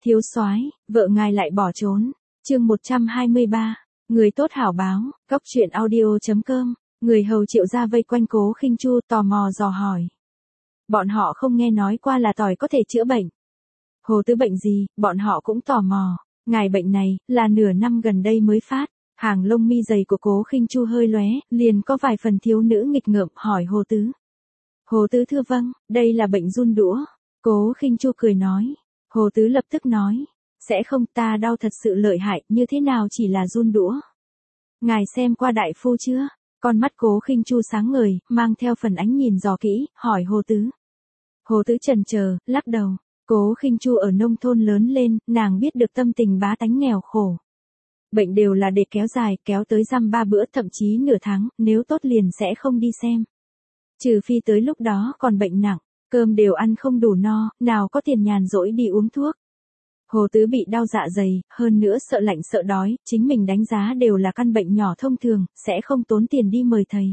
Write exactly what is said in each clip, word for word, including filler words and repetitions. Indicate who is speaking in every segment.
Speaker 1: Thiếu soái, vợ ngài lại bỏ trốn. Chương một trăm hai mươi ba. Người tốt hảo báo. Cóc truyện audio chấm com. Người hầu Triệu gia vây quanh Cố Khinh Chu tò mò dò hỏi. Bọn họ không nghe nói qua là tỏi có thể chữa bệnh. Hồ Tứ bệnh gì, bọn họ cũng tò mò. Ngài bệnh này, là nửa năm gần đây mới phát. Hàng lông mi dày của Cố Khinh Chu hơi lóe, liền có vài phần thiếu nữ nghịch ngợm hỏi Hồ Tứ. Hồ Tứ thưa vâng, đây là bệnh giun đũa. Cố Khinh Chu cười nói. Hồ Tứ lập tức nói. Sẽ không, ta đau thật sự lợi hại, như thế nào chỉ là giun đũa. Ngài xem qua đại phu chưa? Con mắt Cố Khinh Chu sáng ngời, mang theo phần ánh nhìn dò kỹ, hỏi Hồ Tứ. Hồ Tứ chần chờ, lắc đầu. Cố Khinh Chu ở nông thôn lớn lên, nàng biết được tâm tình bá tánh nghèo khổ. Bệnh đều là để kéo dài, kéo tới dăm ba bữa thậm chí nửa tháng, nếu tốt liền sẽ không đi xem. Trừ phi tới lúc đó còn bệnh nặng, cơm đều ăn không đủ no, nào có tiền nhàn rỗi đi uống thuốc. Hồ Tứ bị đau dạ dày, hơn nữa sợ lạnh sợ đói, chính mình đánh giá đều là căn bệnh nhỏ thông thường, sẽ không tốn tiền đi mời thầy.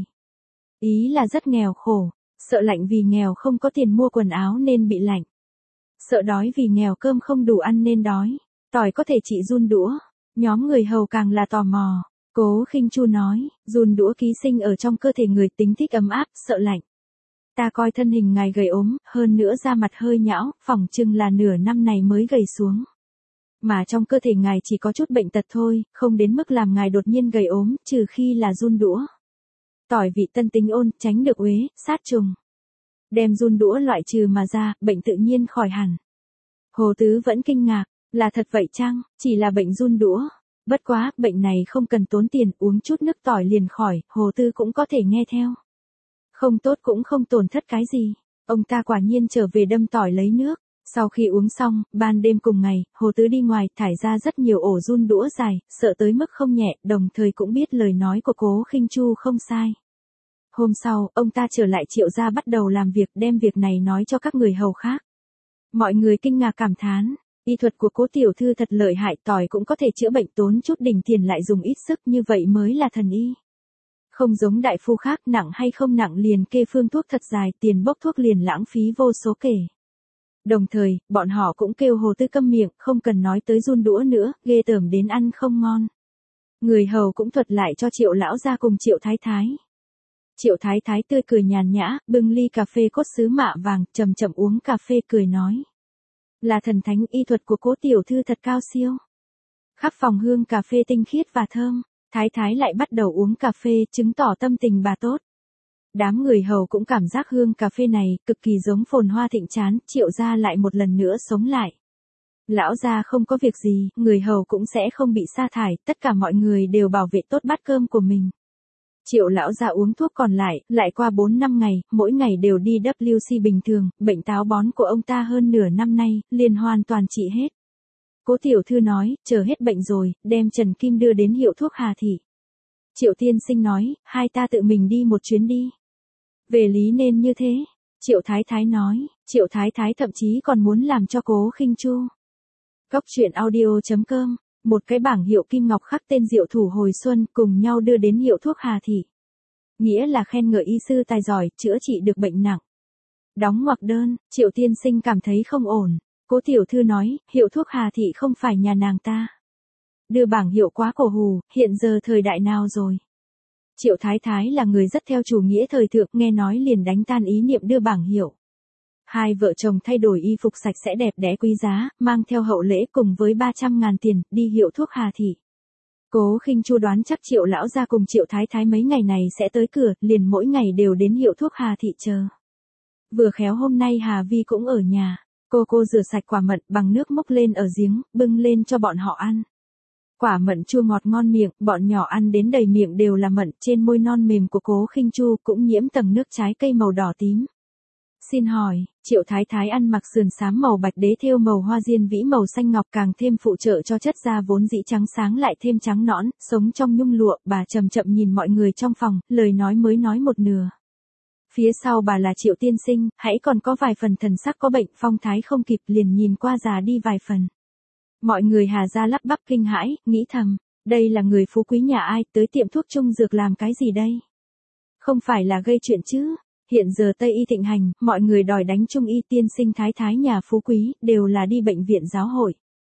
Speaker 1: Ý là rất nghèo khổ, sợ lạnh vì nghèo không có tiền mua quần áo nên bị lạnh. Sợ đói vì nghèo cơm không đủ ăn nên đói, tỏi có thể trị giun đũa. Nhóm người hầu càng là tò mò. Cố Khinh Chu nói, giun đũa ký sinh ở trong cơ thể người tính thích ấm áp, sợ lạnh. Ta coi thân hình ngài gầy ốm, hơn nữa da mặt hơi nhão, phỏng chừng là nửa năm này mới gầy xuống. Mà trong cơ thể ngài chỉ có chút bệnh tật thôi, không đến mức làm ngài đột nhiên gầy ốm, trừ khi là giun đũa. Tỏi vị tân tính ôn, tránh được uế, sát trùng. Đem giun đũa loại trừ mà ra, bệnh tự nhiên khỏi hẳn. Hồ Tứ vẫn kinh ngạc. Là thật vậy chăng, chỉ là bệnh giun đũa. Bất quá, bệnh này không cần tốn tiền, uống chút nước tỏi liền khỏi, Hồ Tứ cũng có thể nghe theo. Không tốt cũng không tổn thất cái gì. Ông ta quả nhiên trở về đâm tỏi lấy nước. Sau khi uống xong, ban đêm cùng ngày, Hồ Tứ đi ngoài, thải ra rất nhiều ổ giun đũa dài, sợ tới mức không nhẹ, đồng thời cũng biết lời nói của Cố Khinh Chu không sai. Hôm sau, ông ta trở lại Triệu gia bắt đầu làm việc, đem việc này nói cho các người hầu khác. Mọi người kinh ngạc cảm thán. Y thuật của Cố tiểu thư thật lợi hại, tỏi cũng có thể chữa bệnh, tốn chút đỉnh tiền lại dùng ít sức, như vậy mới là thần y. Không giống đại phu khác, nặng hay không nặng liền kê phương thuốc thật dài, tiền bốc thuốc liền lãng phí vô số kể. Đồng thời, bọn họ cũng kêu Hồ Tứ câm miệng, không cần nói tới giun đũa nữa, ghê tởm đến ăn không ngon. Người hầu cũng thuật lại cho Triệu lão gia cùng Triệu thái thái. Triệu thái thái tươi cười nhàn nhã, bưng ly cà phê cốt sứ mạ vàng, chậm chậm uống cà phê cười nói. Là thần thánh, y thuật của Cố tiểu thư thật cao siêu. Khắp phòng hương cà phê tinh khiết và thơm, thái thái lại bắt đầu uống cà phê, chứng tỏ tâm tình bà tốt. Đám người hầu cũng cảm giác hương cà phê này, cực kỳ giống phồn hoa thịnh trán, Triệu gia lại một lần nữa sống lại. Lão gia không có việc gì, người hầu cũng sẽ không bị sa thải, tất cả mọi người đều bảo vệ tốt bát cơm của mình. Triệu lão gia uống thuốc còn lại, lại qua bốn năm ngày, mỗi ngày đều đi vê kép xê bình thường, bệnh táo bón của ông ta hơn nửa năm nay, liền hoàn toàn trị hết. Cố tiểu thư nói, chờ hết bệnh rồi, đem Trần Kim đưa đến hiệu thuốc Hà Thị. Triệu tiên sinh nói, hai ta tự mình đi một chuyến đi. Về lý nên như thế. Triệu thái thái nói, Triệu thái thái thậm chí còn muốn làm cho Cố Khinh Chu. Cóc truyện audio chấm com. Một cái bảng hiệu kim ngọc khắc tên Diệu Thủ hồi xuân cùng nhau đưa đến hiệu thuốc Hà Thị. Nghĩa là khen ngợi y sư tài giỏi, chữa trị được bệnh nặng. Đóng ngoặc đơn, Triệu tiên sinh cảm thấy không ổn. Cố tiểu thư nói, hiệu thuốc Hà Thị không phải nhà nàng ta. Đưa bảng hiệu quá cổ hủ, hiện giờ thời đại nào rồi. Triệu thái thái là người rất theo chủ nghĩa thời thượng, nghe nói liền đánh tan ý niệm đưa bảng hiệu. Hai vợ chồng thay đổi y phục sạch sẽ đẹp đẽ quý giá, mang theo hậu lễ cùng với ba trăm ngàn tiền, đi hiệu thuốc Hà Thị. Cố Khinh Chu đoán chắc Triệu lão gia cùng Triệu thái thái mấy ngày này sẽ tới cửa, liền mỗi ngày đều đến hiệu thuốc Hà Thị chờ. Vừa khéo hôm nay Hà Vi cũng ở nhà, cô cô rửa sạch quả mận bằng nước múc lên ở giếng, bưng lên cho bọn họ ăn. Quả mận chua ngọt ngon miệng, bọn nhỏ ăn đến đầy miệng đều là mận, trên môi non mềm của Cố Khinh Chu cũng nhiễm tầng nước trái cây màu đỏ tím. Xin hỏi, Triệu thái thái ăn mặc sườn xám màu bạch đế thêu màu hoa diên vĩ màu xanh ngọc càng thêm phụ trợ cho chất da vốn dĩ trắng sáng lại thêm trắng nõn, sống trong nhung lụa, bà chậm chậm nhìn mọi người trong phòng, lời nói mới nói một nửa. Phía sau bà là Triệu tiên sinh, hãy còn có vài phần thần sắc có bệnh, phong thái không kịp liền nhìn qua già đi vài phần. Mọi người Hà gia lắp bắp kinh hãi, nghĩ thầm, đây là người phú quý nhà ai, tới tiệm thuốc trung dược làm cái gì đây? Không phải là gây chuyện chứ? Hiện giờ Tây y thịnh hành, mọi người đòi đánh trung y, tiên sinh thái thái nhà phú quý, đều là đi bệnh viện giáo hội.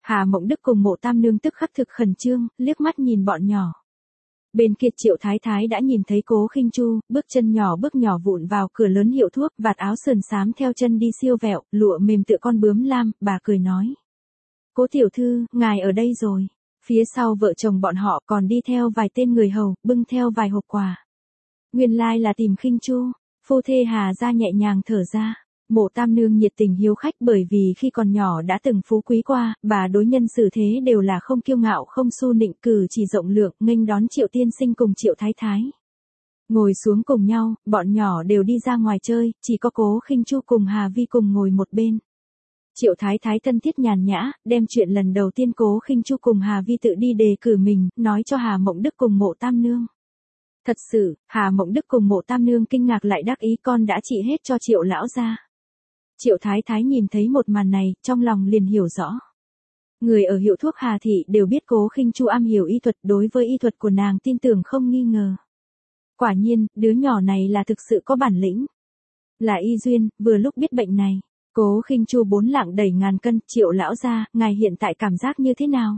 Speaker 1: Hà Mộng Đức cùng Mộ Tam Nương tức khắc thực khẩn trương, liếc mắt nhìn bọn nhỏ. Bên kia Triệu Thái Thái đã nhìn thấy Cố Khinh Chu, bước chân nhỏ bước nhỏ vụn vào cửa lớn hiệu thuốc, vạt áo sườn xám theo chân đi siêu vẹo, lụa mềm tựa con bướm lam, bà cười nói. Cố tiểu thư, ngài ở đây rồi. Phía sau vợ chồng bọn họ còn đi theo vài tên người hầu, bưng theo vài hộp quà. Nguyên lai là tìm Khinh Chu, phu thê Hà gia nhẹ nhàng thở ra. Mộ Tam Nương nhiệt tình hiếu khách bởi vì khi còn nhỏ đã từng phú quý qua, bà đối nhân xử thế đều là không kiêu ngạo không xu nịnh, cử chỉ rộng lượng, nghênh đón Triệu tiên sinh cùng Triệu Thái Thái. Ngồi xuống cùng nhau, bọn nhỏ đều đi ra ngoài chơi, chỉ có Cố Khinh Chu cùng Hà Vi cùng ngồi một bên. Triệu Thái Thái thân thiết nhàn nhã, đem chuyện lần đầu tiên Cố Khinh Chu cùng Hà Vi tự đi đề cử mình, nói cho Hà Mộng Đức cùng Mộ Tam Nương. Thật sự, Hà Mộng Đức cùng Mộ Tam Nương kinh ngạc lại đắc ý con đã trị hết cho Triệu lão gia. Triệu Thái Thái nhìn thấy một màn này, trong lòng liền hiểu rõ. Người ở hiệu thuốc Hà Thị đều biết Cố Khinh Chu am hiểu y thuật, đối với y thuật của nàng tin tưởng không nghi ngờ. Quả nhiên, đứa nhỏ này là thực sự có bản lĩnh. Là y duyên, vừa lúc biết bệnh này. Cố Khinh Chu bốn lạng đẩy ngàn cân, Triệu lão gia, ngài hiện tại cảm giác như thế nào?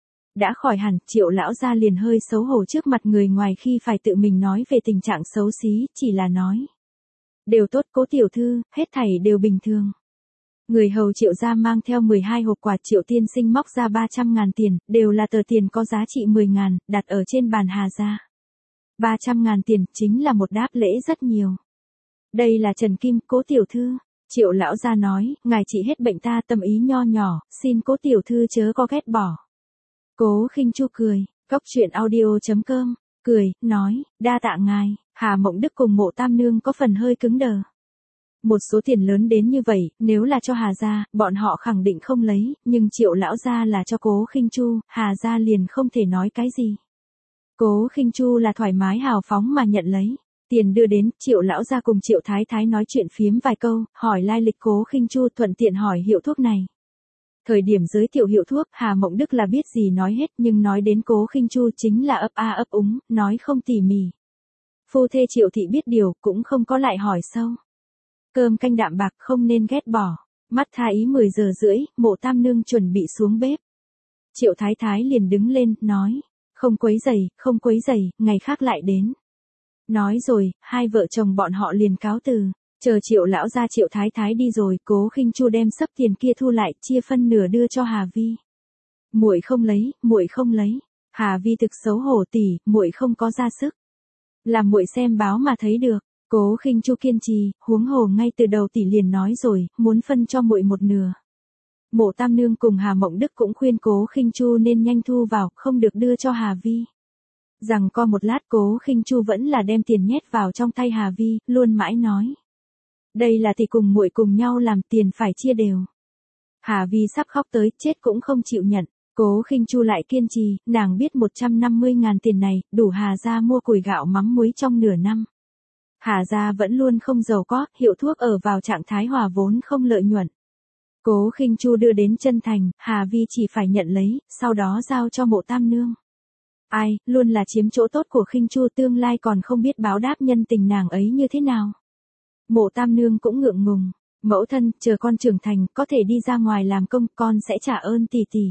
Speaker 1: Đã khỏi hẳn, Triệu lão gia liền hơi xấu hổ trước mặt người ngoài khi phải tự mình nói về tình trạng xấu xí, chỉ là nói. Đều tốt Cố tiểu thư, hết thảy đều bình thường. Người hầu Triệu gia mang theo mười hai hộp quà, Triệu tiên sinh móc ra ba trăm ngàn tiền, đều là tờ tiền có giá trị mười ngàn, đặt ở trên bàn Hà gia. ba trăm ngàn tiền, chính là một đáp lễ rất nhiều. Đây là Trần Kim, Cố tiểu thư. Triệu lão gia nói, ngài trị hết bệnh ta tâm ý nho nhỏ, xin Cố tiểu thư chớ có ghét bỏ. Cố Khinh Chu cười, cóc truyện audio chấm com, cười, nói, đa tạ ngài. Hà Mộng Đức cùng Mộ Tam Nương có phần hơi cứng đờ. Một số tiền lớn đến như vậy, nếu là cho Hà gia, bọn họ khẳng định không lấy, nhưng Triệu lão gia là cho Cố Khinh Chu, Hà gia liền không thể nói cái gì. Cố Khinh Chu là thoải mái hào phóng mà nhận lấy. Tiền đưa đến, Triệu lão gia cùng Triệu Thái Thái nói chuyện phiếm vài câu, hỏi lai lịch Cố Khinh Chu, thuận tiện hỏi hiệu thuốc này. Thời điểm giới thiệu hiệu thuốc, Hà Mộng Đức là biết gì nói hết, nhưng nói đến Cố Khinh Chu chính là ấp a ấp úng, nói không tỉ mỉ. Phu thê Triệu thị biết điều, cũng không có lại hỏi sâu. Cơm canh đạm bạc không nên ghét bỏ. Mắt tha ý mười giờ rưỡi, Mộ Tam Nương chuẩn bị xuống bếp. Triệu Thái Thái liền đứng lên, nói, không quấy rầy, không quấy rầy, ngày khác lại đến. Nói rồi, hai vợ chồng bọn họ liền cáo từ. Chờ Triệu lão gia Triệu Thái Thái đi rồi, Cố Khinh Chu đem sấp tiền kia thu lại, chia phân nửa đưa cho Hà Vi. Muội không lấy, muội không lấy. Hà Vi thực xấu hổ tỷ, muội không có ra sức. Làm muội xem báo mà thấy được. Cố Khinh Chu kiên trì, huống hồ ngay từ đầu tỷ liền nói rồi, muốn phân cho muội một nửa. Mộ Tam Nương cùng Hà Mộng Đức cũng khuyên Cố Khinh Chu nên nhanh thu vào, không được đưa cho Hà Vi. Rằng co một lát Cố Khinh Chu vẫn là đem tiền nhét vào trong tay Hà Vi, luôn mãi nói. Đây là tỷ cùng muội cùng nhau làm, tiền phải chia đều. Hà Vi sắp khóc tới, chết cũng không chịu nhận. Cố Khinh Chu lại kiên trì, nàng biết một trăm năm mươi ngàn tiền này, đủ Hà gia mua củi gạo mắm muối trong nửa năm. Hà gia vẫn luôn không giàu có, hiệu thuốc ở vào trạng thái hòa vốn không lợi nhuận. Cố Khinh Chu đưa đến chân thành, Hà Vi chỉ phải nhận lấy, sau đó giao cho Mộ Tam Nương. Ai, luôn là chiếm chỗ tốt của Khinh Chu, tương lai còn không biết báo đáp nhân tình nàng ấy như thế nào. Mộ Tam Nương cũng ngượng ngùng, mẫu thân, chờ con trưởng thành, có thể đi ra ngoài làm công, con sẽ trả ơn tỷ tỷ.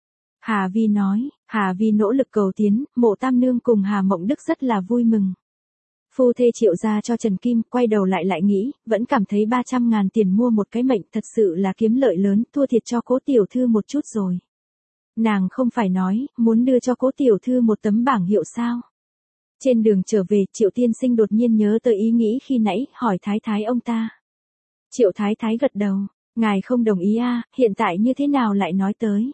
Speaker 1: Hà Vi nói, Hà Vi nỗ lực cầu tiến, Mộ Tam Nương cùng Hà Mộng Đức rất là vui mừng. Phu thê Triệu gia cho Trần Kim, quay đầu lại lại nghĩ, vẫn cảm thấy ba trăm ngàn tiền mua một cái mệnh thật sự là kiếm lợi lớn, thua thiệt cho Cố tiểu thư một chút rồi. Nàng không phải nói, muốn đưa cho Cố tiểu thư một tấm bảng hiệu sao. Trên đường trở về, Triệu tiên sinh đột nhiên nhớ tới ý nghĩ khi nãy, hỏi Thái Thái ông ta. Triệu Thái Thái gật đầu, ngài không đồng ý a, hiện tại như thế nào lại nói tới.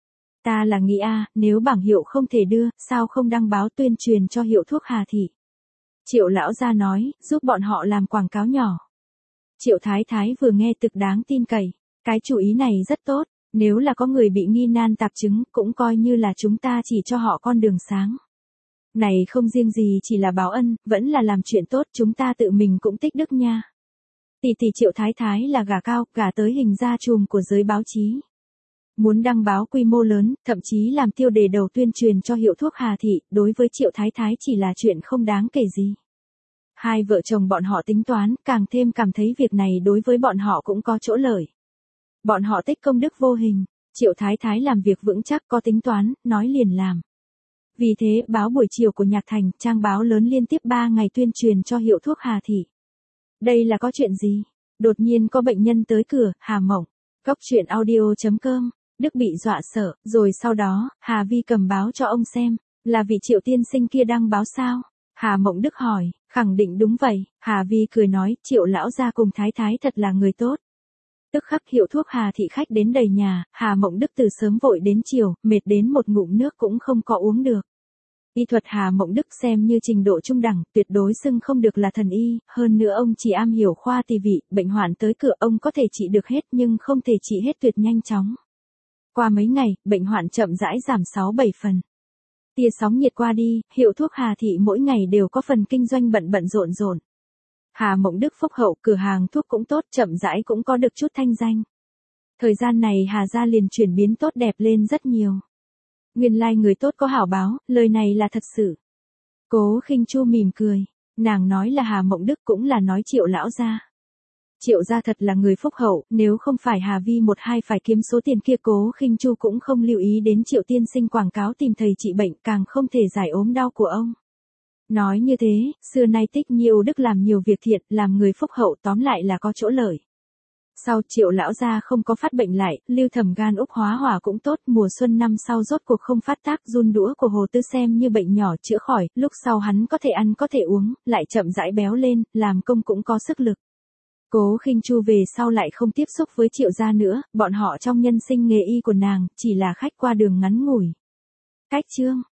Speaker 1: Ta là nghĩ a, nếu bảng hiệu không thể đưa, sao không đăng báo tuyên truyền cho hiệu thuốc Hà Thị. Triệu lão gia nói, giúp bọn họ làm quảng cáo nhỏ. Triệu Thái Thái vừa nghe thực đáng tin cậy, cái chủ ý này rất tốt, nếu là có người bị nghi nan tạp chứng, cũng coi như là chúng ta chỉ cho họ con đường sáng. Này không riêng gì chỉ là báo ân, vẫn là làm chuyện tốt, chúng ta tự mình cũng tích đức nha. Tỷ tỷ Triệu Thái Thái là gà cao, gà tới hình gia trùm của giới báo chí. Muốn đăng báo quy mô lớn, thậm chí làm tiêu đề đầu tuyên truyền cho hiệu thuốc Hà Thị, đối với Triệu Thái Thái chỉ là chuyện không đáng kể gì. Hai vợ chồng bọn họ tính toán, càng thêm cảm thấy việc này đối với bọn họ cũng có chỗ lợi. Bọn họ tích công đức vô hình. Triệu Thái Thái làm việc vững chắc có tính toán, nói liền làm. Vì thế, báo buổi chiều của Nhạc Thành, trang báo lớn liên tiếp ba ngày tuyên truyền cho hiệu thuốc Hà Thị. Đây là có chuyện gì? Đột nhiên có bệnh nhân tới cửa, Hà Mộng. Góc chuyện audio chấm com. Đức bị dọa sợ, rồi sau đó, Hà Vi cầm báo cho ông xem. Là vị Triệu tiên sinh kia đăng báo sao? Hà Mộng Đức hỏi, khẳng định đúng vậy. Hà Vi cười nói, Triệu lão gia cùng Thái Thái thật là người tốt. Tức khắc hiệu thuốc Hà Thị khách đến đầy nhà, Hà Mộng Đức từ sớm vội đến chiều, mệt đến một ngụm nước cũng không có uống được. Y thuật Hà Mộng Đức xem như trình độ trung đẳng, tuyệt đối xưng không được là thần y, hơn nữa ông chỉ am hiểu khoa tỳ vị, bệnh hoạn tới cửa ông có thể trị được hết nhưng không thể trị hết tuyệt nhanh chóng. Qua mấy ngày, bệnh hoạn chậm rãi giảm sáu bảy phần. Tia sóng nhiệt qua đi, hiệu thuốc Hà Thị mỗi ngày đều có phần kinh doanh bận bận rộn rộn. Hà Mộng Đức phúc hậu, cửa hàng thuốc cũng tốt, chậm rãi cũng có được chút thanh danh. Thời gian này Hà gia liền chuyển biến tốt đẹp lên rất nhiều. Nguyên lai người tốt có hảo báo, lời này là thật sự. Cố Khinh Chu mỉm cười, nàng nói là Hà Mộng Đức cũng là nói Triệu lão gia. Triệu gia thật là người phúc hậu, nếu không phải Hà Vi một hai phải kiếm số tiền kia, Cố Khinh Chu cũng không lưu ý đến Triệu tiên sinh quảng cáo tìm thầy trị bệnh, càng không thể giải ốm đau của ông. Nói như thế, xưa nay tích nhiều đức làm nhiều việc thiện, làm người phúc hậu tóm lại là có chỗ lợi. Sau Triệu lão gia không có phát bệnh lại, Lưu Thẩm gan úc hóa hỏa cũng tốt, mùa xuân năm sau rốt cuộc không phát tác, run đũa của Hồ Tư xem như bệnh nhỏ chữa khỏi, lúc sau hắn có thể ăn có thể uống, lại chậm rãi béo lên, làm công cũng có sức lực. Cố Khinh Chu về sau lại không tiếp xúc với Triệu gia nữa, bọn họ trong nhân sinh nghề y của nàng, chỉ là khách qua đường ngắn ngủi. Cách chương